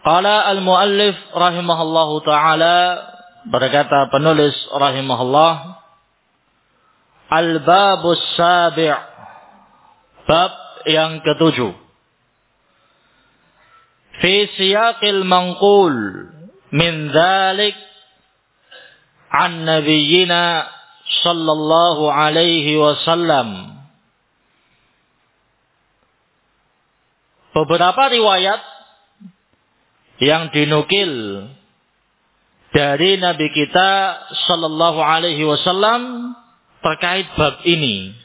Qala al-muallif rahimahullahu ta'ala, berkata penulis rahimahullah, al-babus sabi', bab yang ketujuh. Fi siyaqil manqul min dhalik an nabiyyina sallallahu alaihi wasallam. Beberapa riwayat yang dinukil dari Nabi kita sallallahu alaihi wasallam terkait bab ini.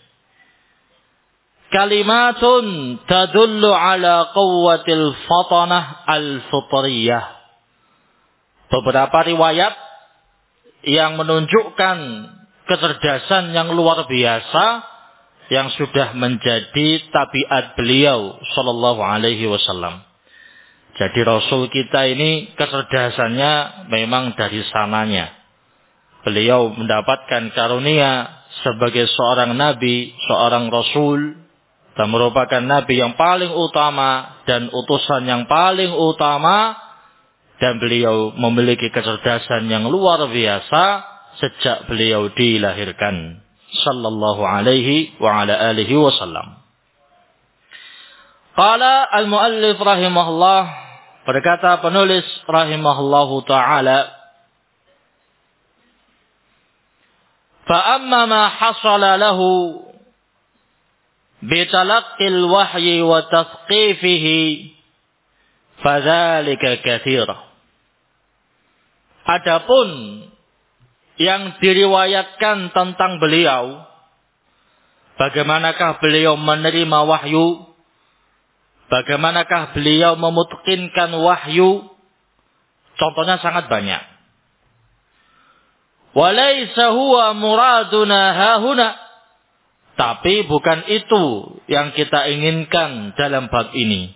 Kalimatun tadullu ala quwwatil fatanah al-fitriyah. Beberapa riwayat yang menunjukkan kecerdasan yang luar biasa yang sudah menjadi tabiat beliau sallallahu alaihi wasallam. Jadi Rasul kita ini kecerdasannya memang dari sananya. Beliau mendapatkan karunia sebagai seorang nabi, seorang rasul, dan merupakan nabi yang paling utama dan utusan yang paling utama, dan beliau memiliki kecerdasan yang luar biasa sejak beliau dilahirkan sallallahu alaihi wa ala alihi wasallam. Qala al-muallif rahimahullah, berkata penulis rahimahullahu ta'ala, fa amma ma hasala lahu bitalaqqil wahyi wa tasqifihi fadzalika katsir. Adapun yang diriwayatkan tentang beliau, bagaimanakah beliau menerima wahyu, bagaimanakah beliau memutkinkan wahyu, contohnya sangat banyak. Walaysa huwa muraduna hahuna, tapi bukan itu yang kita inginkan dalam bab ini.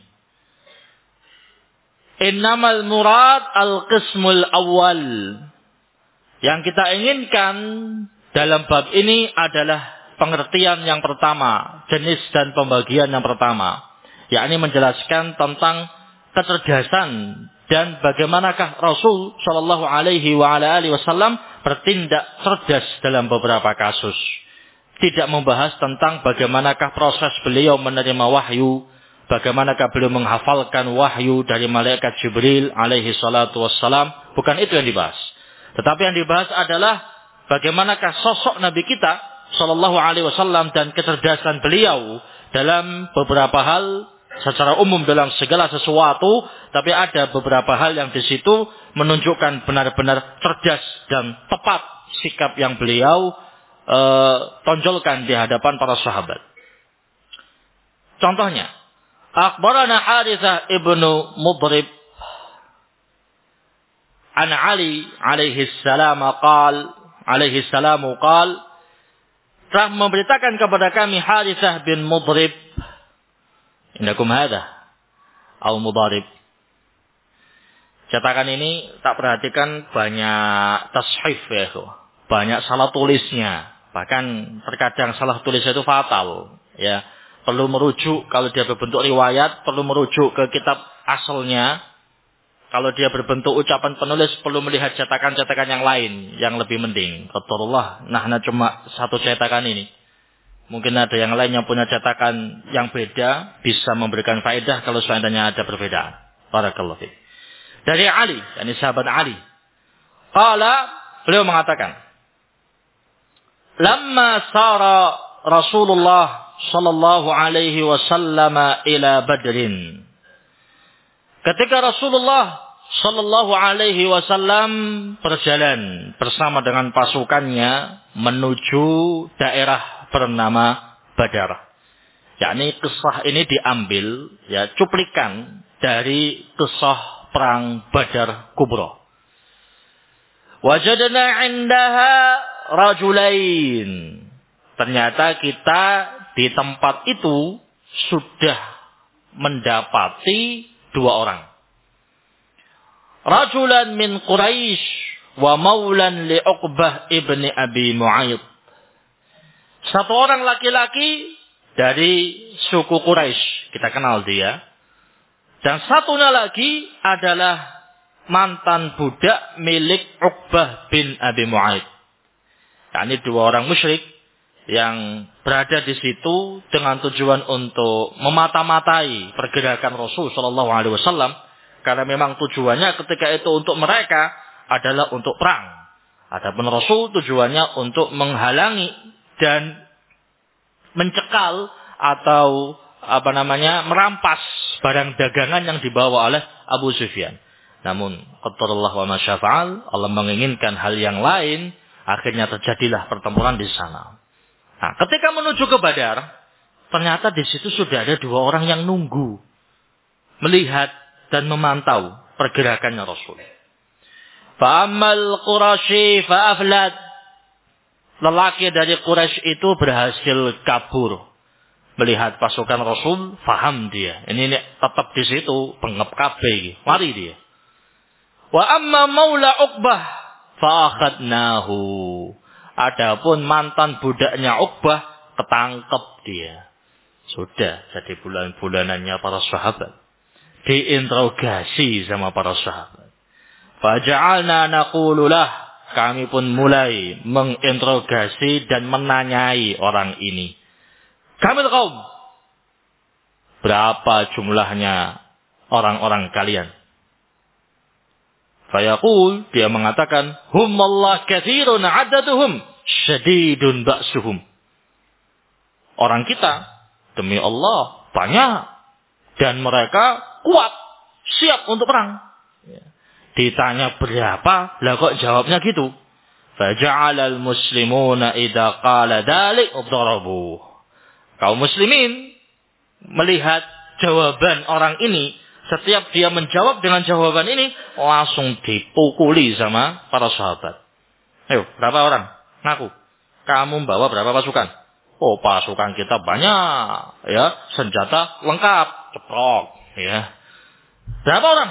Innamal murad al-qismul awal. Yang kita inginkan dalam bab ini adalah pengertian yang pertama, jenis dan pembagian yang pertama, yakni menjelaskan tentang kecerdasan dan bagaimanakah Rasul sallallahu alaihi wa ala alihi wasallam bertindak cerdas dalam beberapa kasus. Tidak membahas tentang bagaimanakah proses beliau menerima wahyu, bagaimanakah beliau menghafalkan wahyu dari malaikat Jibril alaihi salatu wassalam, bukan itu yang dibahas. Tetapi yang dibahas adalah bagaimanakah sosok Nabi kita sallallahu alaihi wasallam dan kecerdasan beliau dalam beberapa hal secara umum dalam segala sesuatu, tapi ada beberapa hal yang di situ menunjukkan benar-benar cerdas dan tepat sikap yang beliau tonjolkan di hadapan para sahabat. Contohnya, akhbarana Harithah ibnu Mudrib an Ali alaihi salamu qal, telah memberitakan kepada kami Harithah bin Mudrib, indakum hadha au mudarib. Cetakan ini tak perhatikan banyak tashif ya, banyak salah tulisnya, bahkan terkadang salah tulisnya itu fatal ya. Perlu merujuk, kalau dia berbentuk riwayat perlu merujuk ke kitab asalnya. Kalau dia berbentuk ucapan penulis perlu melihat cetakan-cetakan yang lain yang lebih mending. Qadarullah, nah cuma satu cetakan ini. Mungkin ada yang lain yang punya cetakan yang beda, bisa memberikan faedah kalau seandainya ada perbedaan. Barakallahu fiik. Dari Ali, yakni sahabat Ali. Qala, beliau mengatakan, lamma sara Rasulullah sallallahu alaihi wasallam ila Badrin. Ketika Rasulullah sallallahu alaihi wasallam berjalan bersama dengan pasukannya menuju daerah bernama Badar. Yakni kisah ini diambil ya cuplikan dari kisah perang Badar Kubra. Wajadna indaha rajulain. Ternyata kita di tempat itu sudah mendapati dua orang. Rajulan min Quraisy wa maulan li Uqbah ibni Abi Mu'ayyid. Satu orang laki-laki dari suku Quraisy, kita kenal dia. Dan satunya lagi adalah mantan budak milik Uqbah bin Abi Mu'aid. Ini dua orang musyrik yang berada di situ dengan tujuan untuk memata-matai pergerakan Rasul Shallallahu Alaihi Wasallam, karena memang tujuannya ketika itu untuk mereka adalah untuk perang. Adapun Rasul tujuannya untuk menghalangi dan mencekal atau merampas barang dagangan yang dibawa oleh Abu Sufyan. Namun qadarullah wa ma syafa'al, Allah menginginkan hal yang lain. Akhirnya terjadilah pertempuran di sana. Nah, ketika menuju ke Badar, ternyata di situ sudah ada dua orang yang nunggu, melihat dan memantau pergerakannya Rasul. Fa'amal Quraisy fa'aflat. Lelaki dari Quraisy itu berhasil kabur. Melihat pasukan Rasul, faham dia. Ini tetap di situ, pengep kabeh, lari dia. Wa amma maula Uqbah fa'akhadnahu. Adapun mantan budaknya Uqbah, ketangkep dia. Sudah jadi bulan-bulanannya para sahabat. Diinterogasi sama para sahabat. Faja'alna naqulu lah. Kami pun mulai menginterogasi dan menanyai orang ini. Kamil qaum. Berapa jumlahnya orang-orang kalian? Fayaqul, dia mengatakan, hummallah katsirun adaduhum, syadidun ba'suhum. Orang kita, demi Allah, banyak. Dan mereka kuat, siap untuk perang. Ditanya berapa, lah kok jawabnya gitu. Faja'alal muslimuna idza qala dzalik udharabu. Kaum muslimin melihat jawaban orang ini, setiap dia menjawab dengan jawaban ini, langsung dipukuli sama para sahabat. Ayo, berapa orang? Ngaku. Kamu bawa berapa pasukan? Oh, pasukan kita banyak, ya, senjata lengkap, ceprok, ya. Berapa orang?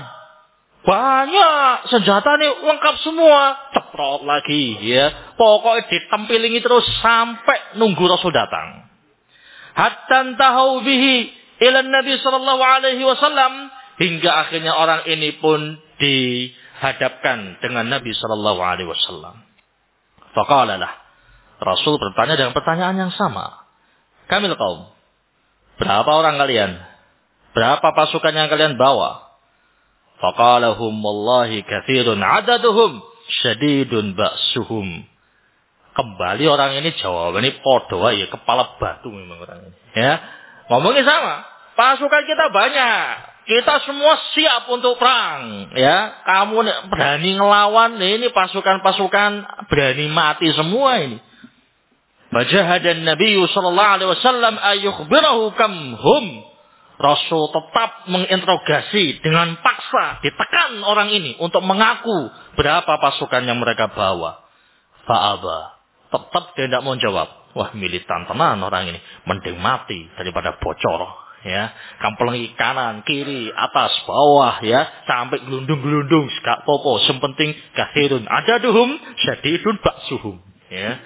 Banyak, senjata nih lengkap semua, ceprok lagi, ya. Pokoknya ditempilingi terus sampai nunggu Rasul datang. Hatta tahu bihi ila Nabi sallallahu alaihi wasallam, hingga akhirnya orang ini pun dihadapkan dengan Nabi sallallahu alaihi wasallam. Faqala lah, Rasul bertanya dengan pertanyaan yang sama. Kamil qaum, berapa orang kalian? Berapa pasukan yang kalian bawa? Faqala hum wallahi katsirun adaduhum syadidun ba'suhum. Kembali orang ini jawabannya podo ya, kepala batu memang orang ini. Ya, ngomongnya sama. Pasukan kita banyak. Kita semua siap untuk perang. Ya, kamu berani ngelawan, ini pasukan-pasukan berani mati semua ini. Fajahadan Nabi sallallahu alaihi wasallam ayyukhbirahu kam hum. Rasul tetap menginterogasi dengan paksa, ditekan orang ini untuk mengaku berapa pasukan yang mereka bawa. Fa'aba. Tetap dia tidak mau jawab. Wah, militan tenan orang ini. Mending mati daripada bocor. Ya, kampelengi kanan, kiri, atas, bawah, ya, sampai gelundung-gelundung, gak popo. Sempenting kathirun adaduhum, syadidun ba'suhum. Ya.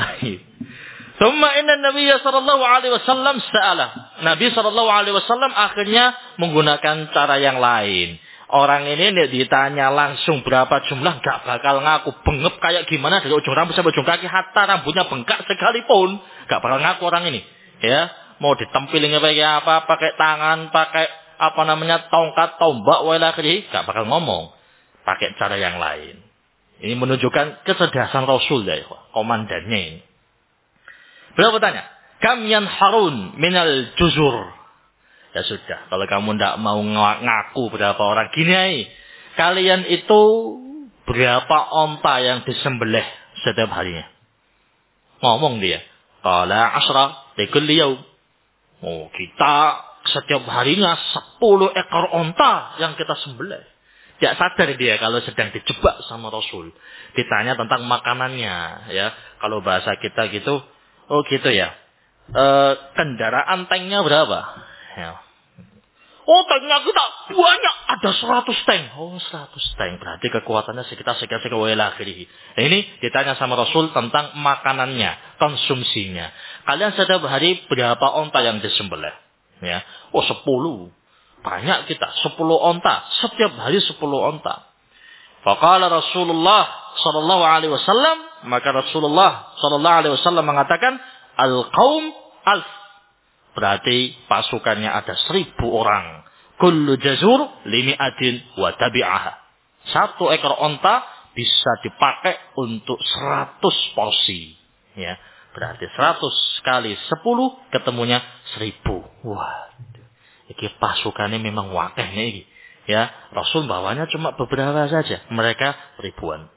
Summa inna Nabi sallallahu alaihi wasallam sa'ala. Nabi sallallahu alaihi wasallam akhirnya menggunakan cara yang lain. Orang ini ditanya langsung berapa jumlah, gak bakal ngaku. Bengep kayak gimana dari ujung rambut sampai ujung kaki, hatta rambutnya bengkak sekalipun, gak bakal ngaku orang ini. Ya, mau ditempilin pakai apa, pakai tangan, pakai tongkat, tombak, walakri, gak bakal ngomong. Pakai cara yang lain. Ini menunjukkan kecerdasan Rasul ya, komandannya ini. Beliau bertanya, kam yanharun minal juzur. Ya sudah, kalau kamu tidak mau ngaku berapa orang, gini aja. Kalian itu berapa onta yang disembelih setiap harinya? Ngomong dia. Qala 10 likulli yaum. Oh, kita setiap harinya 10 ekor onta yang kita sembelih. Tidak sadar dia kalau sedang dijebak sama Rasul. Ditanya tentang makanannya, ya. Kalau bahasa kita gitu, oh gitu ya. Kendaraan tanknya berapa? Ya. Oh, tanknya kita banyak, ada 100 tank. Oh, 100 tank. Berarti kekuatannya sekitar akhirih. Nah, ini ditanya sama Rasul tentang makanannya, konsumsinya. Kalian setiap hari berapa onta yang disembelih? Ya. Oh, 10. banyak kita, 10 onta. Setiap hari 10 onta. Faqala Rasulullah sallallahu alaihi wasallam, maka Rasulullah sallallahu alaihi wasallam mengatakan, al-qaum alf. Berarti pasukannya ada 1000 orang. Kullu jazur limi'atin wa tabi'aha. 1 ekor onta bisa dipakai untuk 100 porsi. Ya, berarti 100 kali 10 ketemunya 1000. Wah, ini pasukannya memang wakehnya ini. Ya, Rasul bawanya cuma beberapa saja, mereka ribuan.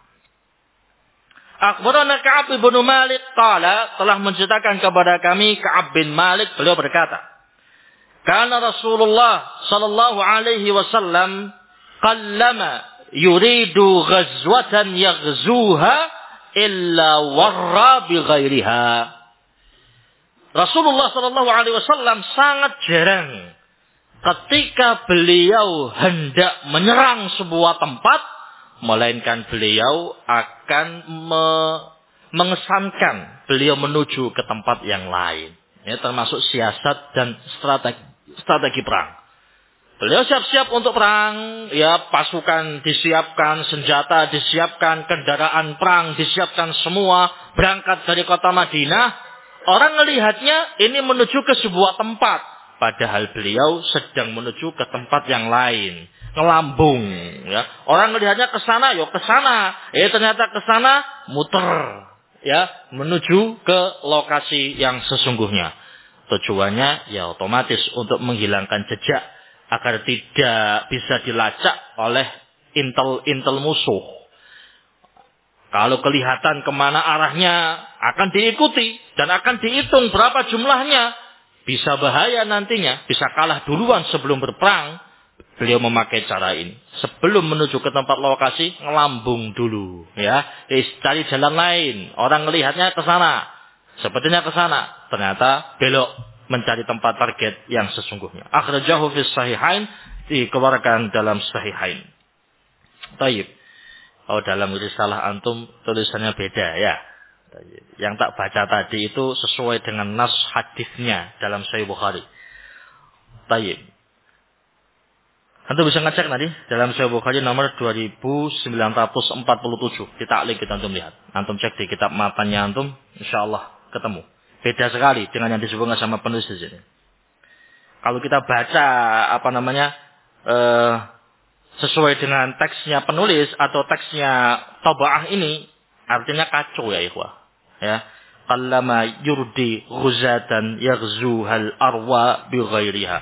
Akhbarana Ka'ab bin Malik qala, telah menceritakan kepada kami Ka'ab bin Malik, beliau berkata, kana Rasulullah sallallahu alaihi wasallam qallama yuridu ghazwatan yaghzuha illa warra bi ghairiha. Rasulullah sallallahu alaihi wasallam sangat jarang ketika beliau hendak menyerang sebuah tempat, melainkan beliau akan mengesankan beliau menuju ke tempat yang lain. Ya, termasuk siasat dan strategi perang. Beliau siap-siap untuk perang, ya, pasukan disiapkan, senjata disiapkan, kendaraan perang disiapkan semua, berangkat dari kota Madinah. Orang melihatnya ini menuju ke sebuah tempat. Padahal beliau sedang menuju ke tempat yang lain. Ngelambung. Ya. Orang melihatnya ke sana, ya ke sana. Ternyata ke sana muter. Ya, menuju ke lokasi yang sesungguhnya. Tujuannya ya otomatis untuk menghilangkan jejak. Agar tidak bisa dilacak oleh intel musuh. Kalau kelihatan kemana arahnya akan diikuti. Dan akan dihitung berapa jumlahnya. Bisa bahaya nantinya, bisa kalah duluan sebelum berperang. Beliau memakai cara ini. Sebelum menuju ke tempat lokasi, ngelambung dulu. Ya, cari jalan lain. Orang melihatnya ke sana. Sepertinya ke sana. Ternyata belok mencari tempat target yang sesungguhnya. Akhrajahu fi sahihain, dikeluarkan dalam sahihain. Taib. Oh, dalam risalah antum tulisannya beda ya. Yang tak baca tadi itu sesuai dengan nas hadisnya dalam Sahih Bukhari. Tayyib. Antum bisa ngecek nanti dalam Sahih Bukhari nomor 2947. Di taklid kita antum lihat. Antum cek di kitab matannya antum, insyaallah ketemu. Beda sekali dengan yang disebutkan sama penulis di sini. Kalau kita baca sesuai dengan teksnya penulis atau teksnya tabaah ini, artinya kacau ya ikhwah. Ya, qallama yurdi ghuzatan yaghzuhal arwa bi ghairiha.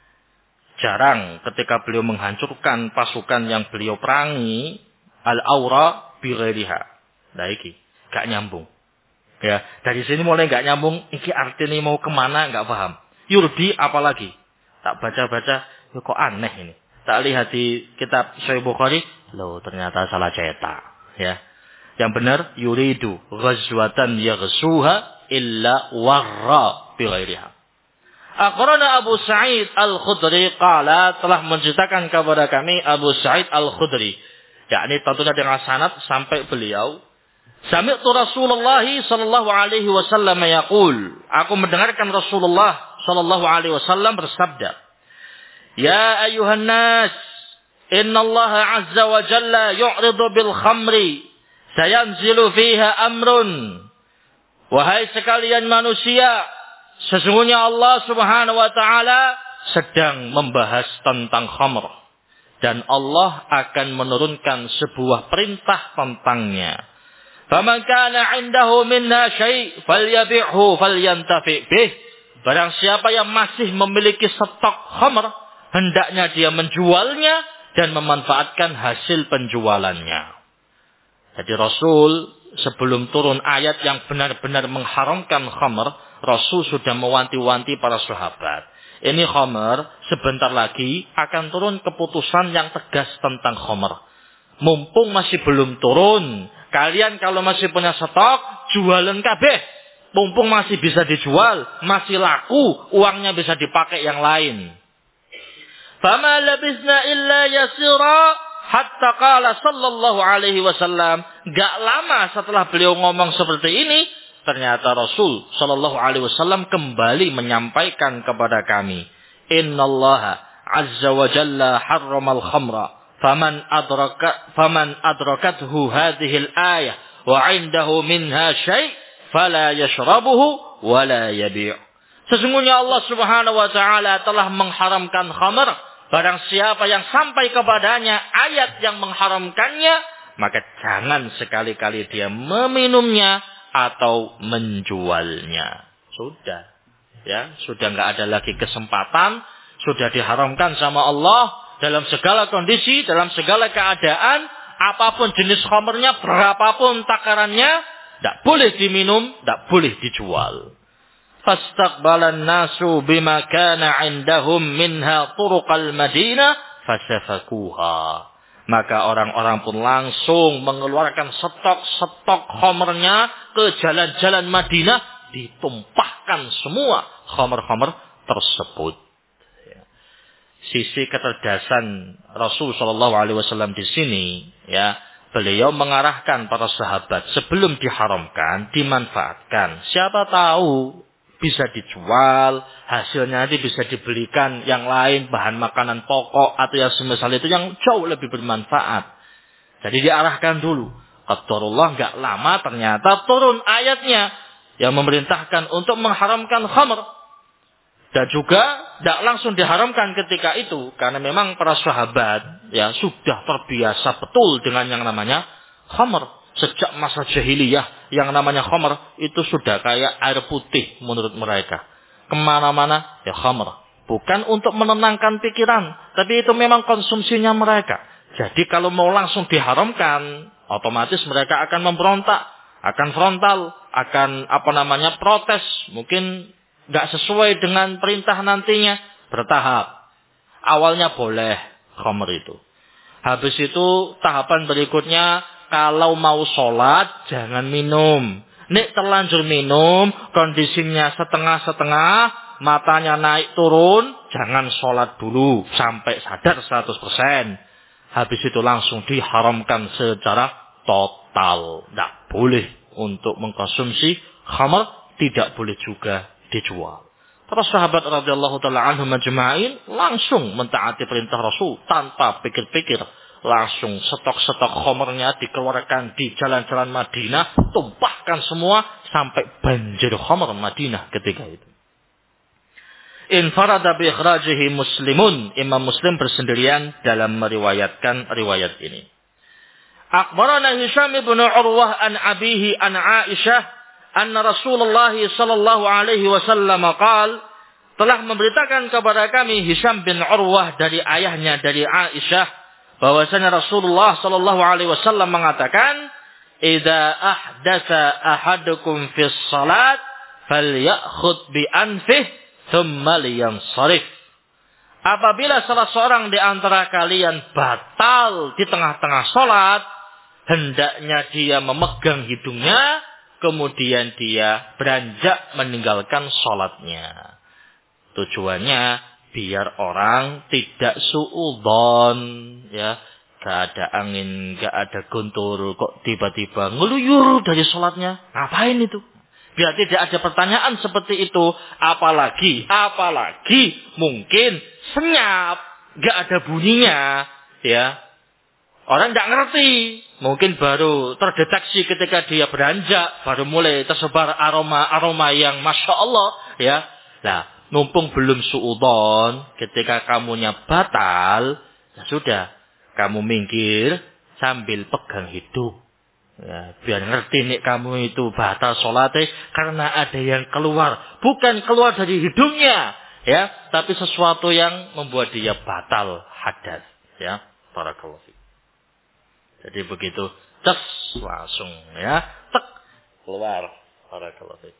Jarang ketika beliau menghancurkan pasukan yang beliau perangi al-aura bi ghairiha. Nah iki gak nyambung. Ya, dari sini mulai gak nyambung, iki artinya mau kemana gak paham. Yurdi apalagi? Tak baca-baca, kok aneh ini. Tak lihat di kitab Sahih Bukhari, loh ternyata salah cetak, ya. Yang benar, yuridu ghazwatan yaghsuha illa warra bi ghairiha. Akhbarana Abu Sa'id Al-Khudri qala, telah menceritakan kepada kami Abu Sa'id Al-Khudri, yakni tentunya dengan sanad sampai beliau, sami'tu Rasulullah sallallahu alaihi wasallam yaqul, aku mendengarkan Rasulullah sallallahu alaihi wasallam bersabda, ya ayuhan nas, innallaha azza wa jalla yu'ridu bil khamri sayanzilu fiha amrun. Wahai sekalian manusia, sesungguhnya Allah subhanahu wa ta'ala sedang membahas tentang khamr. Dan Allah akan menurunkan sebuah perintah tentangnya. Faman kana indahu minha syai' falyabi'hu falyantafi' bih. Barang siapa yang masih memiliki stok khamr, hendaknya dia menjualnya dan memanfaatkan hasil penjualannya. Jadi Rasul sebelum turun ayat yang benar-benar mengharamkan khamr, Rasul sudah mewanti-wanti para sahabat. Ini khamr sebentar lagi akan turun keputusan yang tegas tentang khamr. Mumpung masih belum turun, kalian kalau masih punya stok, jualan kabeh. Mumpung masih bisa dijual, masih laku, uangnya bisa dipakai yang lain. Fama labisna illa yasira hatta qala sallallahu alaihi wasallam. Gak lama setelah beliau ngomong seperti ini, ternyata Rasul sallallahu alaihi wasallam kembali menyampaikan kepada kami, innallaha azza wa jalla harramal khamra faman adrakathu hadhihi al-ayah wa 'indahu minha syai' fala yashrabuhu wa la yabi'. Sesungguhnya Allah Subhanahu wa taala telah mengharamkan khamr. Barang siapa yang sampai kepadanya ayat yang mengharamkannya, maka jangan sekali-kali dia meminumnya atau menjualnya. Sudah. Ya, sudah enggak ada lagi kesempatan, sudah diharamkan sama Allah dalam segala kondisi, dalam segala keadaan, apapun jenis khamrnya, berapapun takarannya, tidak boleh diminum, tidak boleh dijual. Fastaqbalan nasu bima kana indahum minha turuqal Madinah fasafakuha. Maka orang-orang pun langsung mengeluarkan stok-stok khamrnya ke jalan-jalan Madinah, ditumpahkan semua khamr-khamr tersebut. Sisi kecerdasan Rasul Shallallahu Alaihi Wasallam di sini, ya, beliau mengarahkan para sahabat sebelum diharamkan, dimanfaatkan. Siapa tahu bisa dijual, hasilnya nanti bisa dibelikan yang lain, bahan makanan pokok atau yang semisal itu yang jauh lebih bermanfaat. Jadi diarahkan dulu. Qadarullah enggak lama ternyata turun ayatnya yang memerintahkan untuk mengharamkan khamr. Dan juga tidak langsung diharamkan ketika itu, karena memang para sahabat ya sudah terbiasa betul dengan yang namanya khamr. Sejak masa jahiliyah yang namanya khamr itu sudah kayak air putih menurut mereka. Kemana-mana ya khamr. Bukan untuk menenangkan pikiran, tapi itu memang konsumsinya mereka. Jadi kalau mau langsung diharamkan, otomatis mereka akan memberontak, akan frontal, akan protes. Mungkin nggak sesuai dengan perintah nantinya, bertahap. Awalnya boleh khamr itu. Habis itu tahapan berikutnya, kalau mau sholat jangan minum. Nek terlanjur minum, kondisinya setengah-setengah, matanya naik turun, jangan sholat dulu sampai sadar 100%. Habis itu langsung diharamkan secara total. Tidak boleh untuk mengkonsumsi khamr, tidak boleh juga dijual. Para sahabat radhiyallahu taala anhum majma'in langsung mentaati perintah Rasul tanpa pikir-pikir. Langsung stok-stok khamrnya dikeluarkan di jalan-jalan Madinah, tumpahkan semua sampai banjir khamr Madinah ketika itu. Infarada bi ikhrajihi Muslimun, Imam Muslim bersendirian dalam meriwayatkan riwayat ini. Akhbarana Hisham bin Urwah an abihi an Aisyah anna Rasulullah sallallahu alaihi wasallam qaal, telah memberitakan kepada kami Hisham bin Urwah dari ayahnya dari Aisyah bahwasanya Rasulullah sallallahu alaihi wasallam mengatakan, "Idza ahdatsa ahadukum fis salat falyakhud bi anfih thumma liyansarif." Apabila salah seorang di antara kalian batal di tengah-tengah salat, hendaknya dia memegang hidungnya, kemudian dia beranjak meninggalkan salatnya. Tujuannya biar orang tidak suudzon, ya, gak ada angin, gak ada guntur, kok tiba-tiba ngeluyur dari sholatnya, ngapain itu? Biar tidak ada pertanyaan seperti itu, apalagi mungkin senyap, gak ada bunyinya, ya. Orang gak ngerti, mungkin baru terdeteksi ketika dia beranjak, baru mulai tersebar aroma yang masya Allah, ya. Nah, numpung belum suudzon, ketika kamunya batal, ya sudah, kamu minggir sambil pegang hidung. Ya, biar ngerti nih kamu itu batal sholatnya karena ada yang keluar, bukan keluar dari hidungnya, ya, tapi sesuatu yang membuat dia batal hadas, ya. Barakallahu fiik. Jadi begitu, tes langsung, ya, tek keluar. Barakallahu fiik.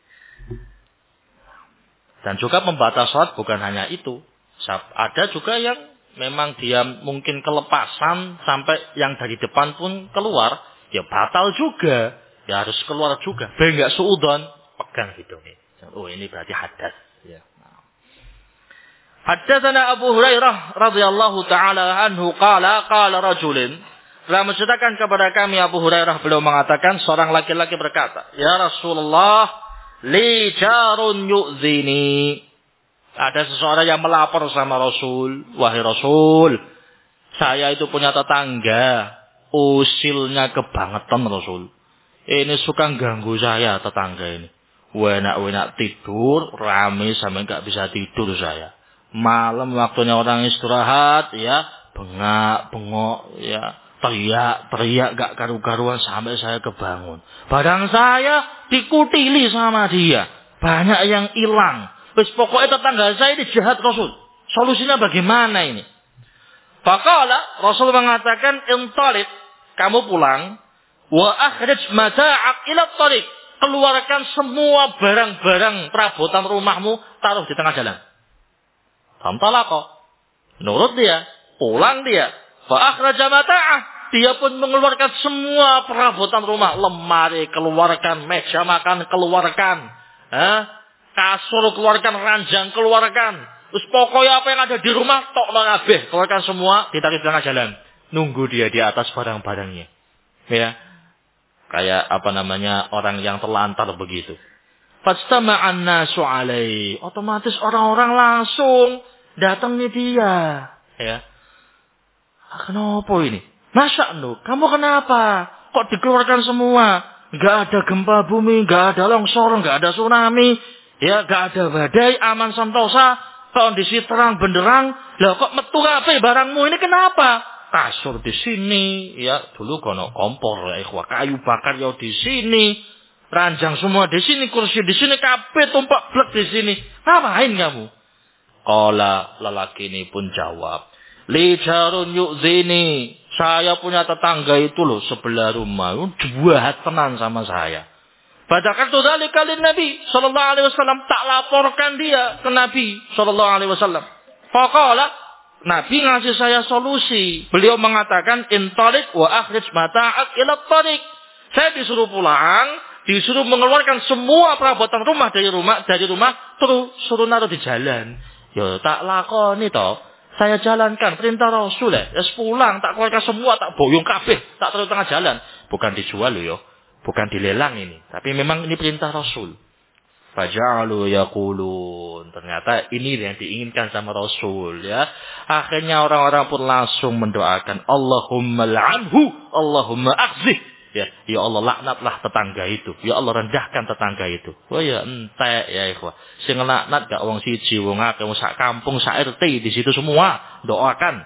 Dan juga pembatal sholat bukan hanya itu. Ada juga yang memang dia mungkin kelepasan sampai yang dari depan pun keluar. Ya batal juga. Ya harus keluar juga. Biar nggak suudzon, pegang hidungnya. Oh ini berarti hadas. Ya. Haddatsana Abu Hurairah radhiyallahu taala anhu qala rajulin. Telah menceritakan kepada kami Abu Hurairah, beliau mengatakan seorang laki-laki berkata, "Ya Rasulullah, li jarun yu'zini." Ada seseorang yang melapor sama Rasul. Wahai Rasul, saya itu punya tetangga. Usilnya kebangetan Rasul. Ini suka ganggu saya tetangga ini. Enak-enak tidur, rame sampai nggak bisa tidur saya. Malam waktunya orang istirahat, ya bengak-bengok, ya teriak gak karu-karuan sampai saya kebangun. Badan saya dikutili sama dia. Banyak yang hilang. Terus pokoknya tetangga saya ini jahat Rasul. Solusinya bagaimana ini? Faqala, Rasul mengatakan, intalik, kamu pulang. Wa akhrij mata'ak ila tariq. Keluarkan semua barang-barang perabotan rumahmu, taruh di tengah jalan. Famtalaqo. Nurut dia, pulang dia. Fa akhraja mata'ah. Dia pun mengeluarkan semua perabotan rumah. Lemari keluarkan, meja makan keluarkan. Kasur keluarkan, ranjang keluarkan. Terus pokoknya apa yang ada di rumah, tokno kabeh. Keluarkan semua, ditarik di tengah jalan. Nunggu dia di atas barang-barangnya. Ya. Kayak orang yang terlantar begitu. Fastama'an nasu alaihi. Otomatis orang-orang langsung datangi dia. Ya. Kenapa ini? Masya'nu, kamu kenapa? Kok dikeluarkan semua? Gak ada gempa bumi, gak ada longsor, gak ada tsunami. Ya, gak ada badai, aman santosa. Kondisi terang benderang. Lah kok metu kabeh barangmu ini kenapa? Kasur di sini, ya dulu kono kompor, kayu bakar ya di sini, ranjang semua di sini, kursi di sini, kabeh tumpak blek di sini. Ngapain kamu? Qala, lelaki ini pun jawab, li jarun yu'zini, saya punya tetangga itu loh sebelah rumah, jahat tenan sama saya. Badakan tu dzalika lin Nabi sallallahu alaihi wasallam, tak laporkan dia ke Nabi sallallahu alaihi wasallam. Faqala, Nabi ngasih saya solusi. Beliau mengatakan, intalik wa akhrij mata'ak ila tariq. Saya disuruh pulang, disuruh mengeluarkan semua perabotan rumah dari rumah, terus suruh naruh di jalan. Ya tak lakoni toh. Saya jalankan perintah Rasul ya. Pulang, tak keluarkan semua, tak boyong kabeh, tak taruh tengah jalan. Bukan dijual loh ya. Bukan dilelang ini, tapi memang ini perintah Rasul. Faja'alu yaqulun. Ternyata ini yang diinginkan sama Rasul ya. Akhirnya orang-orang pun langsung mendoakan, Allahumma la'anhu, Allahumma akhzih. Ya Allah laknatlah tetangga itu. Ya Allah rendahkan tetangga itu. Oh ya entek ya ikhwah. Sing laknat gak wong siji, wong akeh, wong sak kampung, sak RT di situ semua doakan.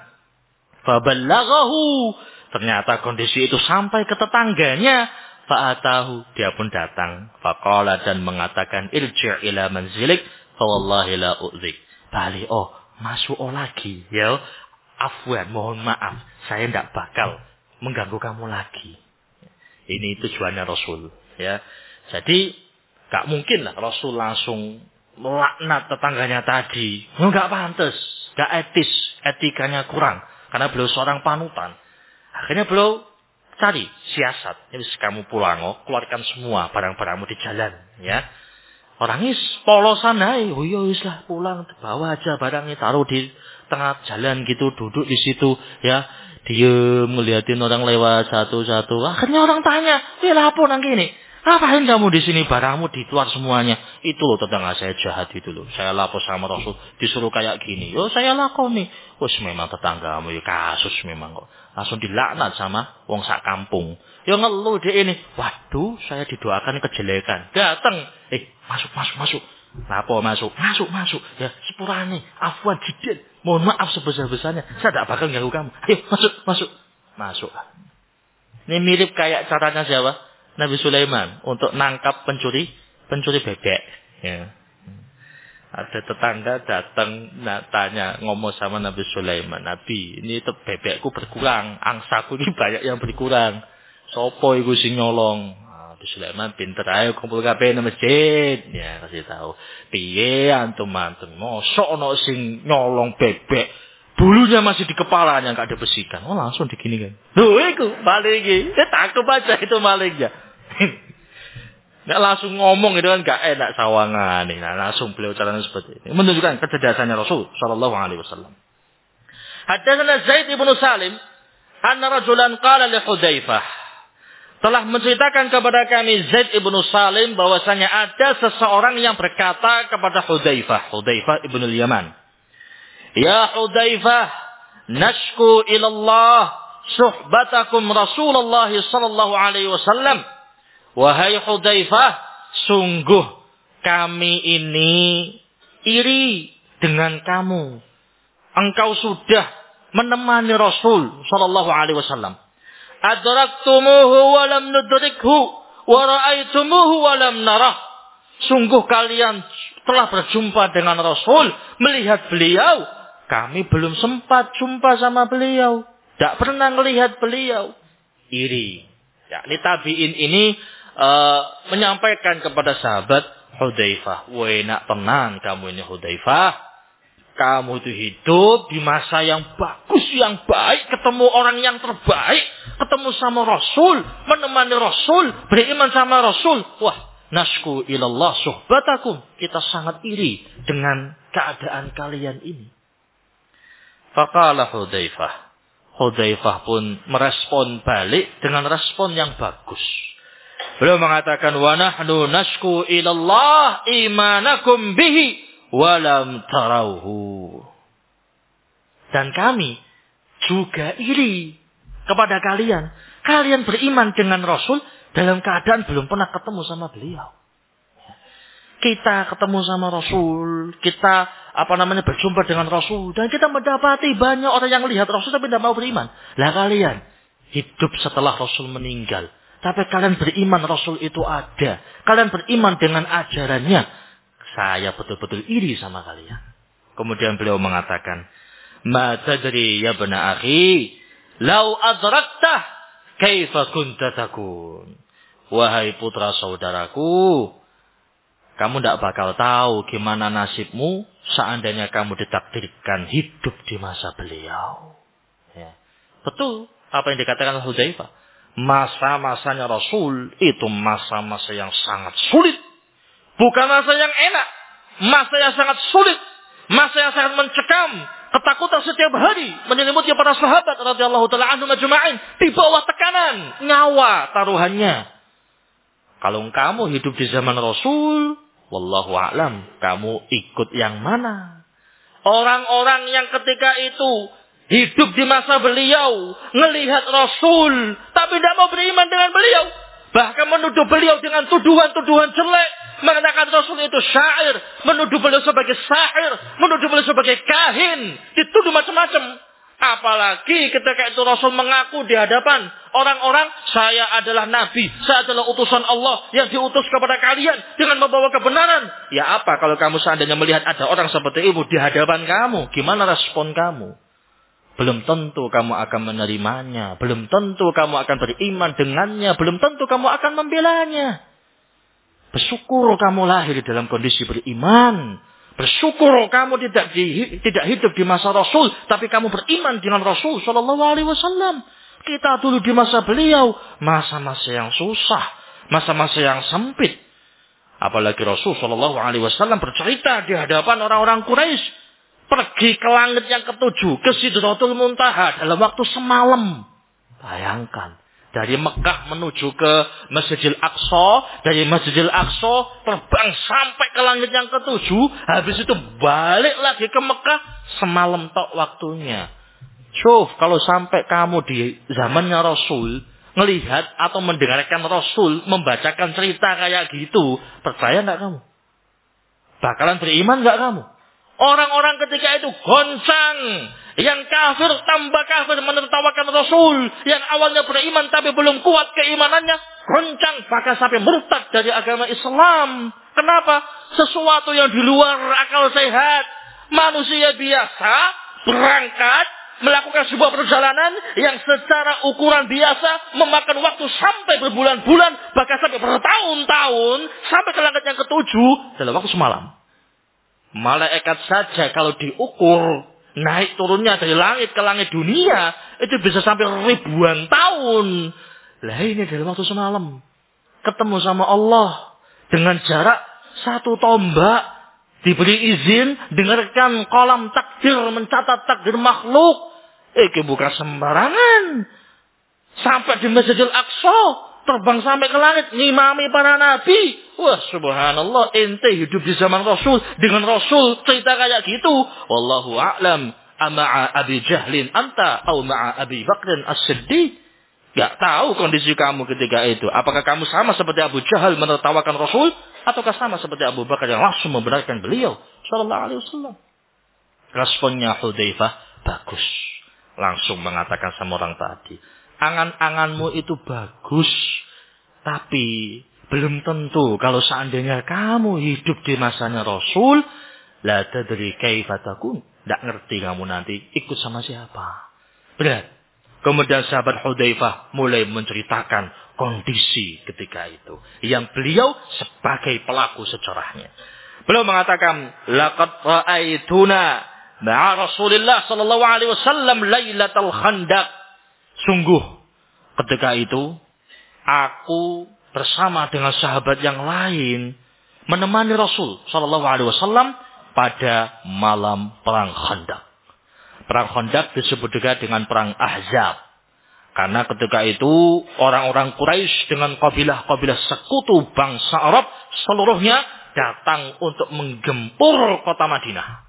Faballaghahu. Ternyata kondisi itu sampai ke tetangganya. Fa'atahu, dia pun datang. Faqala, dan mengatakan, irji' ila manzilik, fawallahi la u'zik. Balik, masuk lagi. Ya, afwan, mohon maaf. Saya tidak bakal mengganggu kamu lagi. Ini tujuannya Rasul. Ya, jadi, gak mungkin lah Rasul langsung melaknat tetangganya tadi. Gak pantas, gak etis, etikanya kurang. Karena beliau seorang panutan. Akhirnya beliau cari siasat. Ini kamu pulang, keluarkan semua barang-barangmu di jalan, ya. Orang is polosan aja, lah pulang, bawa aja barangnya, taruh di tengah jalan gitu, duduk di situ, ya. Diem ngeliatin orang lewat satu-satu. Akhirnya orang tanya, lapor nang gini. Ngapain kamu di sini, barangmu dikeluar semuanya? Itu loh tetangga saya jahat itu loh. Saya lapor sama Rasul, disuruh kayak gini. Yo saya lakoni. Wes memang tetanggamu ya kasus memang kok. Langsung dilaknat sama wong sak kampung. Yo ngeluh dia ini. Waduh, saya didoakan kejelekan. Datang, masuk. Lapo masuk. Ya sepurane, afwan jidil. Mohon maaf sebesar-besarnya. Saya tidak bakal ganggu kamu. Ayo masuk. Ini mirip kayak caranya siapa? Nabi Sulaiman untuk nangkap pencuri bebek. Ya. Ada tetangga datang tanya ngomong sama Nabi Sulaiman, Nabi, ini bebekku berkurang, angsaku ini banyak yang berkurang. Sopo iku sing nyolong? Nabi Sulaiman pinter ayo kumpul kabeh nang masjid. Ya kasih tahu. Piye antum mosok ono sing nyolong bebek. Bulunya masih di kepalanya, enggak dibersihkan. Langsung diginikan. Loh, itu maling iki. Takut aja itu malingnya. Enggak langsung ngomong itu kan enggak enak sawangan. Nah, langsung beliau caranya seperti ini. Menunjukkan kecerdasannya Rasul sallallahu alaihi wasallam. Haddatsana Zaid bin Salim, anna rajulan qala li Hudzaifah, telah menceritakan kepada kami Zaid ibnu Salim bahwasanya ada seseorang yang berkata kepada Hudzaifah ibnu Yaman, "Ya Hudzaifah, nashku ilallah suhbatakum Rasulullah sallallahu alaihi wasallam." Wahai Hudzaifah, sungguh kami ini iri dengan kamu. Engkau sudah menemani Rasul sallallahu alaihi wasallam. Adraktumuhu wa lam nudrikhu wa ra'aitumuhu wa lam narah. Sungguh kalian telah berjumpa dengan Rasul, melihat beliau. Kami belum sempat jumpa sama beliau. Tidak pernah melihat beliau. Iri. Ya, ini tabi'in ini menyampaikan kepada sahabat Hudzaifah. Wah, nak tenang kamu ini Hudzaifah. Kamu itu hidup di masa yang bagus, yang baik. Ketemu orang yang terbaik. Ketemu sama Rasul. Menemani Rasul. Beriman sama Rasul. Wah, nashku ilallah suhbatakum. Kita sangat iri dengan keadaan kalian ini. Faqala Hudzaifah. Hudzaifah pun merespon balik dengan respon yang bagus. Beliau mengatakan, wa nahnu nashku ilallah imanakum bihi walam tarauhu. Dan kami juga iri kepada kalian. Kalian beriman dengan Rasul dalam keadaan belum pernah ketemu sama beliau. Kita ketemu sama Rasul, kita berjumpa dengan Rasul, dan kita mendapati banyak orang yang lihat Rasul tapi tidak mau beriman. Lah kalian hidup setelah Rasul meninggal, tapi kalian beriman Rasul itu ada. Kalian beriman dengan ajarannya. Saya betul-betul iri sama kalian. Kemudian beliau mengatakan, "Ma tadri ya bna akhi, lau adraktah kaifa kunta takun." Wahai putra saudaraku, kamu tidak bakal tahu gimana nasibmu seandainya kamu ditakdirkan hidup di masa beliau. Ya. Betul apa yang dikatakan Hudzaifah. Masa-masanya Rasul itu masa-masa yang sangat sulit. Bukan masa yang enak. Masa yang sangat sulit. Masa yang sangat mencekam. Ketakutan setiap hari menyelimuti para sahabat radhiyallahu taala anhum ajma'in. Di bawah tekanan nyawa taruhannya. Kalau kamu hidup di zaman Rasul, wallahu a'lam, kamu ikut yang mana? Orang-orang yang ketika itu hidup di masa beliau, ngelihat Rasul, tapi tidak mau beriman dengan beliau. Bahkan menuduh beliau dengan tuduhan-tuduhan jelek. Mengatakan Rasul itu syair. Menuduh beliau sebagai sahir. Menuduh beliau sebagai kahin. Dituduh macam-macam. Apalagi ketika itu Rasul mengaku di hadapan orang-orang, saya adalah Nabi. Saya adalah utusan Allah yang diutus kepada kalian dengan membawa kebenaran. Ya apa kalau kamu seandainya melihat ada orang seperti itu di hadapan kamu. Gimana respon kamu? Belum tentu kamu akan menerimanya. Belum tentu kamu akan beriman dengannya. Belum tentu kamu akan membelanya. Bersyukur kamu lahir dalam kondisi beriman. Bersyukur kamu tidak hidup di masa Rasul. Tapi kamu beriman dengan Rasul Sallallahu Alaihi Wasallam. Kita dulu di masa beliau. Masa-masa yang susah. Masa-masa yang sempit. Apalagi Rasul Sallallahu Alaihi Wasallam bercerita di hadapan orang-orang Quraisy. Pergi ke langit yang ketujuh, ke Sidratul Muntaha dalam waktu semalam. Bayangkan, dari Mekah menuju ke Masjidil Aqsa, dari Masjidil Aqsa terbang sampai ke langit yang ketujuh, habis itu balik lagi ke Mekah, semalam tok waktunya. Syuf, kalau sampai kamu di zamannya Rasul, ngelihat atau mendengarkan Rasul membacakan cerita kayak gitu, percaya nggak kamu? Bakalan beriman nggak kamu? Orang-orang ketika itu goncang. Yang kafir tambah kafir menertawakan Rasul. Yang awalnya beriman tapi belum kuat keimanannya. Goncang bahkan sampai murtad dari agama Islam. Kenapa? Sesuatu yang di luar akal sehat. Manusia biasa berangkat melakukan sebuah perjalanan yang secara ukuran biasa memakan waktu sampai berbulan-bulan. Bahkan sampai bertahun-tahun. Sampai ke langit yang ketujuh dalam waktu semalam. Malaikat saja kalau diukur naik turunnya dari langit ke langit dunia itu bisa sampai ribuan tahun. Lah ini dalam waktu semalam ketemu sama Allah dengan jarak 1 tombak, diberi izin dengarkan kolam takdir mencatat takdir makhluk. Bukan sembarangan. Sampai di Masjidil Aqsa terbang sampai ke langit, ngimami para nabi. Wah, subhanallah, ente hidup di zaman Rasul, dengan Rasul cerita kayak gitu. Wallahu a'lam, ama'a Abi Jahlin anta au ma'a Abi Bakrin as-Siddiq. Gak tahu kondisi kamu ketika itu. Apakah kamu sama seperti Abu Jahal menertawakan Rasul, ataukah sama seperti Abu Bakar yang langsung membenarkan beliau sallallahu alaihi wasallam? Responnya Hudzaifah bagus. Langsung mengatakan sama orang tadi, angan-anganmu itu bagus, tapi belum tentu kalau seandainya kamu hidup di masanya Rasul, la tadri kaifa takun. Tidak ngerti kamu nanti ikut sama siapa. Benar. Kemudian sahabat Hudzaifah mulai menceritakan kondisi ketika itu, yang beliau sebagai pelaku sejarahnya. Beliau mengatakan, laqad ra'aituna ma'a Rasulillah sallallahu alaihi wasallam lailatul khandaq. Sungguh ketika itu aku bersama dengan sahabat yang lain menemani Rasul sallallahu alaihi wasallam pada malam perang Khandaq. Perang Khandaq disebut juga dengan perang Ahzab. Karena ketika itu orang-orang Quraisy dengan kabilah-kabilah sekutu bangsa Arab seluruhnya datang untuk menggempur kota Madinah.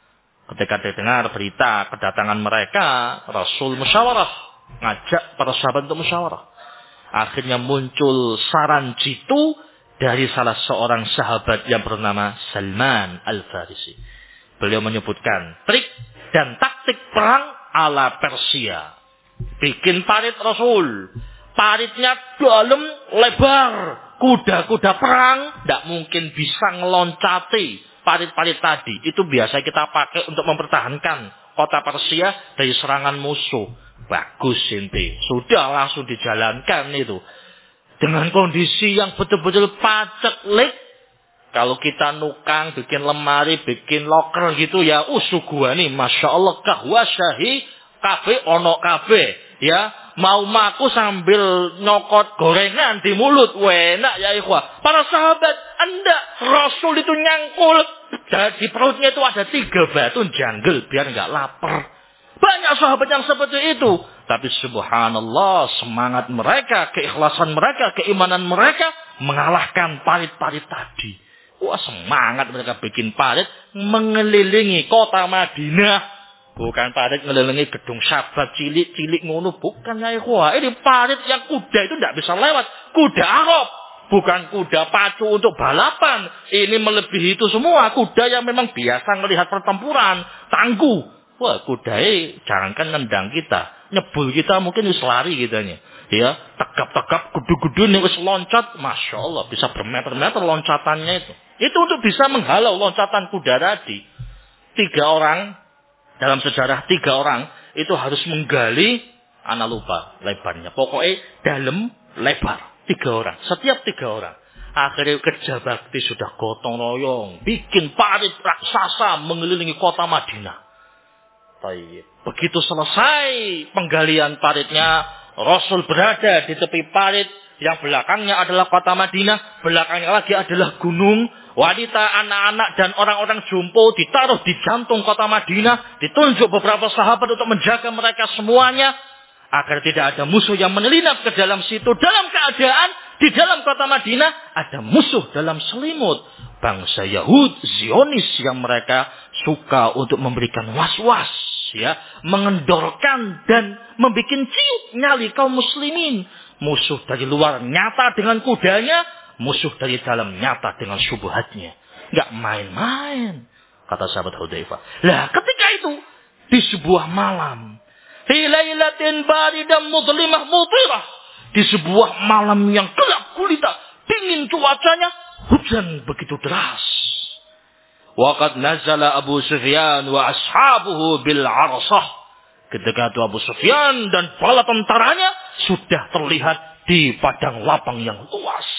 Ketika didengar berita kedatangan mereka, Rasul musyawarah, ngajak para sahabat untuk musyawarah. Akhirnya muncul saran jitu dari salah seorang sahabat yang bernama Salman Al-Farisi. Beliau menyebutkan trik dan taktik perang ala Persia. Bikin parit Rasul. Paritnya dalam, lebar. Kuda-kuda perang tidak mungkin bisa ngeloncati parit-parit tadi. Itu biasa kita pakai untuk mempertahankan kota Persia dari serangan musuh. Bagus inti. Sudah langsung dijalankan itu. Dengan kondisi yang betul-betul paceklik. Kalau kita nukang, bikin lemari, bikin loker gitu ya, suguhani, masya Allah, kahwasyahi, kafe ono kafe, ya, mau maku sambil nyokot gorengan di mulut, enak ya ikhwah. Para sahabat, anda, Rasul itu nyangkul, di perutnya itu ada 3 batu janggel, biar nggak lapar. Banyak sahabat yang seperti itu. Tapi subhanallah, semangat mereka, keikhlasan mereka, keimanan mereka, mengalahkan parit-parit tadi. Wah, semangat mereka bikin parit mengelilingi kota Madinah. Bukan parit mengelilingi gedung sahabat cilik-cilik ngono, bukan ya ikhwah. Ini parit yang kuda itu tidak bisa lewat. Kuda Arab, bukan kuda pacu untuk balapan. Ini melebihi itu semua. Kuda yang memang biasa melihat pertempuran, tangguh. Wah, kuda jangankan nendang kita, nyebul kita mungkin wis lari kitanya. Ya, tegap-tegap gudu-gudu nih wis loncat, masya Allah bisa bermeter-meter loncatannya itu. Itu untuk bisa menghalau loncatan kuda tadi. 3 orang, dalam sejarah 3 orang, itu harus menggali, ana lupa lebarnya. Pokoknya dalam, lebar. 3 orang. Setiap 3 orang. Akhirnya kerja bakti sudah gotong royong. Bikin parit raksasa mengelilingi kota Madinah. Begitu selesai penggalian paritnya, Rasul berada di tepi parit. Yang belakangnya adalah kota Madinah. Belakangnya lagi adalah gunung. Wanita, anak-anak, dan orang-orang jumpo ditaruh di jantung kota Madinah. Ditunjuk beberapa sahabat untuk menjaga mereka semuanya. Agar tidak ada musuh yang menyelinap ke dalam situ. Dalam keadaan di dalam kota Madinah ada musuh dalam selimut. Bangsa Yahud, Zionis yang mereka suka untuk memberikan was-was. Ya, mengendorkan dan membuat ciut nyali kaum muslimin. Musuh dari luar nyata dengan kudanya, musuh dari dalam nyata dengan syubhatnya. Enggak main-main, kata sahabat Hudzaifah. Lah, ketika itu di sebuah malam, fi lailatin baridah mudlimah mutirah, di sebuah malam yang gelap gulita, dingin cuacanya, hujan begitu deras. Waqad nazala Abu Sufyan wa ashabuhu bil arsah. Ketika itu Abu Sufyan dan bala tentaranya sudah terlihat di padang lapang yang luas.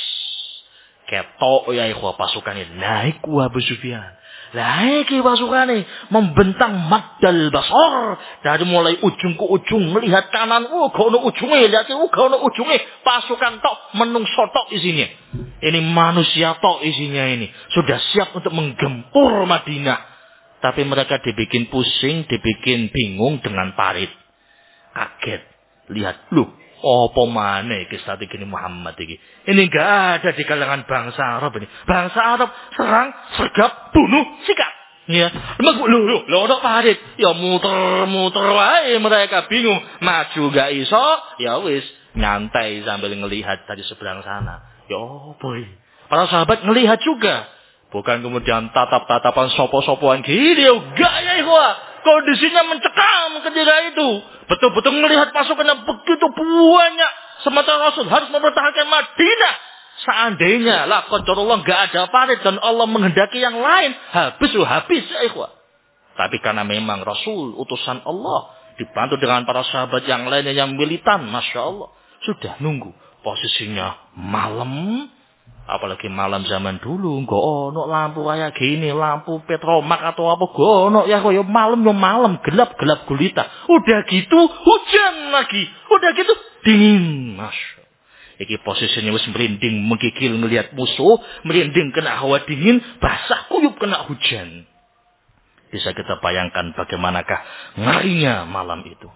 Ketok ya ikhwah pasukannya naik Abu Sufyan. Naik pasukannya membentang maddal basar. Dari mulai ujung ke ujung melihat kanan. Gono ujungnya lihat gono ujungnya. Pasukan tok menungso tok isinya. Ini manusia tok isinya ini. Sudah siap untuk menggempur Madinah. Tapi mereka dibikin pusing, dibikin bingung dengan parit. Kaget. Lihat, loh, Apa maneh iki strategi Muhammad iki? Ini enggak ada di kalangan bangsa Arab ini. Bangsa Arab serang, sergap, bunuh, sikat. Ya, lho ono parit. Ya muter-muter wae mereka bingung. Maju gak iso, ya wis nyantai sambil ngelihat dari seberang sana. Ya boy. Para sahabat ngelihat juga. Bukan kemudian tatap-tatapan sopo-sopoan gini. Enggak ya ikhwah. Kondisinya mencekam ketika itu. Betul-betul melihat pasukannya begitu banyak. Sementara Rasul harus mempertahankan Madinah. Seandainya lah qadarullah enggak ada parit dan Allah menghendaki yang lain, habis ya ikhwah. Tapi karena memang Rasul utusan Allah dibantu dengan para sahabat yang lainnya yang militan, Masya Allah, sudah nunggu posisinya malam. Apalagi malam zaman dulu, nggak ono lampu kayak gini, lampu petromak atau apa, nggak ono ya kok ya malam, gelap gulita. Udah gitu hujan lagi, udah gitu dingin, Masya. Iki posisinya wis merinding, menggigil ngelihat musuh, merinding kena hawa dingin, basah kuyup kena hujan. Bisa kita bayangkan bagaimanakah ngerinya malam itu.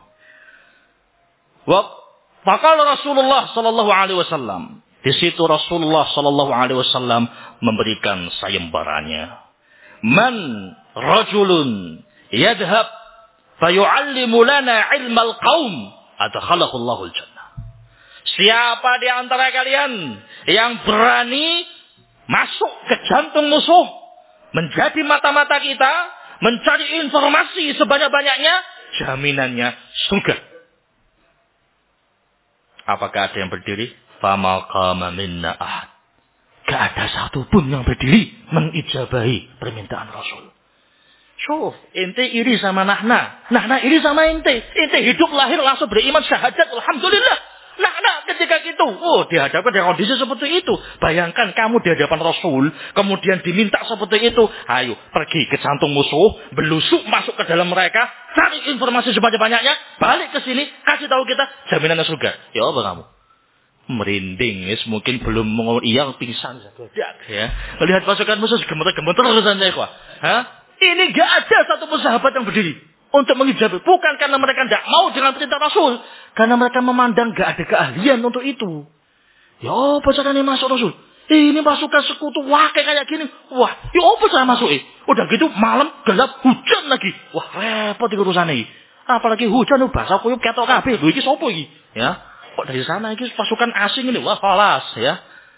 Maka Rasulullah sallallahu alaihi wasallam, di situ Rasulullah sallallahu alaihi wasallam memberikan sayembaranya. Man rajulun yadhhab fayu'allimu lana ilmal qaum adkhalahu Allahul jannah. Siapa di antara kalian yang berani masuk ke jantung musuh, menjadi mata-mata kita, mencari informasi sebanyak-banyaknya, jaminannya surga. Apakah ada yang berdiri? Fama qama minna ahad. Gak ada satupun yang berdiri mengijabahi permintaan Rasul. Syuf, ente iri sama Nahna iri sama ente. Ente hidup lahir langsung beriman syahadat, alhamdulillah. Ketika itu, dihadapkan dengan kondisi seperti itu. Bayangkan kamu di hadapan Rasul, kemudian diminta seperti itu. Ayo, pergi ke jantung musuh, belusuk masuk ke dalam mereka, cari informasi sebanyak-banyaknya, balik ke sini, kasih tahu kita, jaminannya surga. Ya apa kamu? Merinding, mungkin belum mau pingsan ya. Melihat pasukan musuh gemeter-gemeter saja, kok. Ini gak ada satu sahabat yang berdiri untuk mengijabi. Bukan karena mereka tidak mau dengan perintah Rasul. Karena mereka memandang gak ada keahlian untuk itu. Ya apa caranya masuk Rasul? Ini pasukan sekutu wah kayak gini. Wah, ya apa cara masuk? Udah gitu malam gelap hujan lagi. Wah repot itu urusannya ini. Apalagi hujan basah kuyup ketok kabeh. Lho iki sapa iki? Ya. Kok dari sana iki pasukan asing ini. Wah falas ya.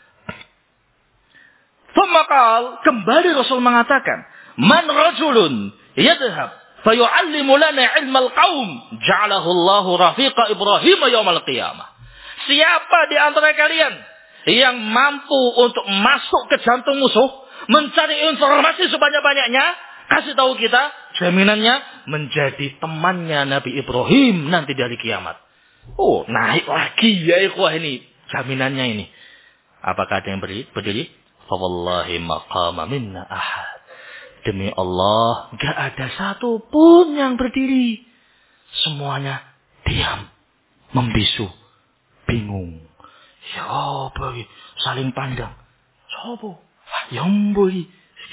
Famakal kembali Rasul mengatakan, man rajulun yadhhab fayu'allimu lana ilmal qaum ja'alahu Allahu rafiqa Ibrahim yaumal qiyamah. Siapa di antara kalian yang mampu untuk masuk ke jantung musuh, mencari informasi sebanyak-banyaknya, kasih tahu kita, jaminannya menjadi temannya Nabi Ibrahim nanti di hari kiamat. Oh, naik lagi ya ikhwah ini jaminannya ini. Apakah ada yang berdiri? Fa wallahi maqama minna ahad. Demi Allah, gak ada satu pun yang berdiri. Semuanya diam, membisu, bingung. Ya apa ini? Saling pandang. Sopo? Ya mboi.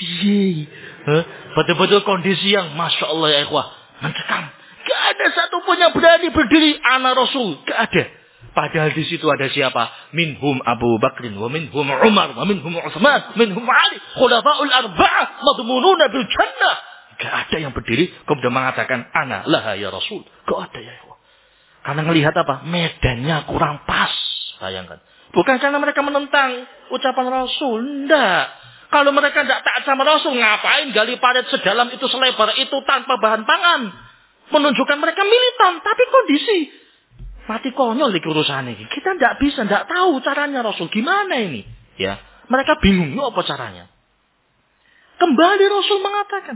Betul-betul kondisi yang Masya Allah ya ikhwah, mencekam. Gak ada satu pun yang berani berdiri ana Rasul. Gak ada. Padahal di situ ada siapa? Minhum Abu Bakrin, wa minhum Umar, wa minhum Utsman, minhum Ali, khulafaul arba'ah, madmununa bil jannah. Gak ada yang berdiri kemudian mengatakan ana laha ya Rasul. Gak ada ya Allah. Karena ngelihat apa? Medannya kurang pas. Bayangkan. Bukan karena mereka menentang ucapan Rasul, enggak. Kalau mereka tidak taat sama Rasul, ngapain gali parit sedalam itu, selebar itu tanpa bahan pangan? Menunjukkan mereka militan, tapi kondisi mati konyol di urusan ini. Kita tidak tahu caranya Rasul gimana ini. Ya, mereka bingung apa caranya. Kembali Rasul mengatakan,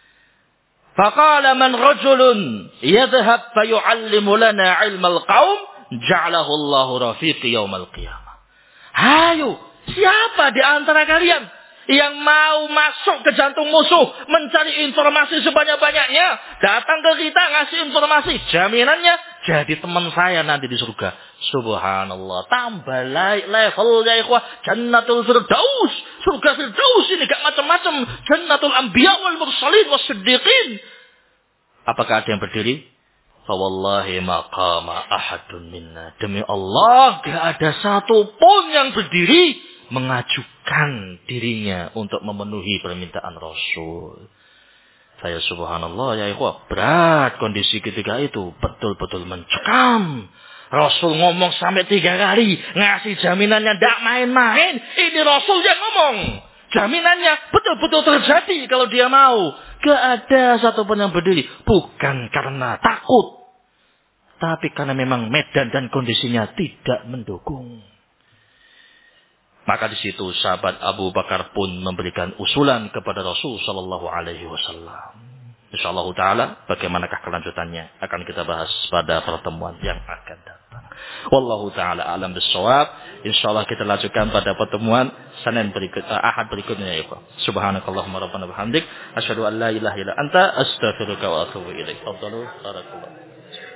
faqala man rajulun yadhhab fayu'allimu lana ilmal qaum ja'alahu Allahu rafiqi yaumal qiyamah. Ayo, siapa di antara kalian yang mau masuk ke jantung musuh, mencari informasi sebanyak-banyaknya, datang ke kita ngasih informasi, jaminannya jadi teman saya nanti di surga. Subhanallah, tambah level ya ikhwah, Jannatul Firdaus. Surga Firdaus ini gak macam-macam, Jannatul Anbiya wal Mursalin was Siddiqin. Apakah ada yang berdiri? Fawallahi maqama ahadun minna. Demi Allah, gak ada satu pun yang berdiri mengajukan dirinya untuk memenuhi permintaan Rasul. Saya subhanallah ya ikhwah, berat kondisi ketika itu, betul-betul mencekam. Rasul ngomong sampai 3 kali, ngasih jaminannya tidak main-main. Ini Rasul yang ngomong. Jaminannya betul-betul terjadi kalau dia mau. Gak ada satupun yang berdiri. Bukan karena takut, tapi karena memang medan dan kondisinya tidak mendukung. Maka di situ sahabat Abu Bakar pun memberikan usulan kepada Rasul sallallahu alaihi wasallam. Insyaallah taala bagaimanakah kelanjutannya akan kita bahas pada pertemuan yang akan datang. Wallahu taala alam bissawab. Insyaallah kita lanjutkan pada pertemuan Senin Ahad berikutnya ya Pak. Subhanakallahumma rabbana bihamdik asyhadu an la ilaha illa anta astaghfiruka wa atubu ilaik. Afdalu barakallahu.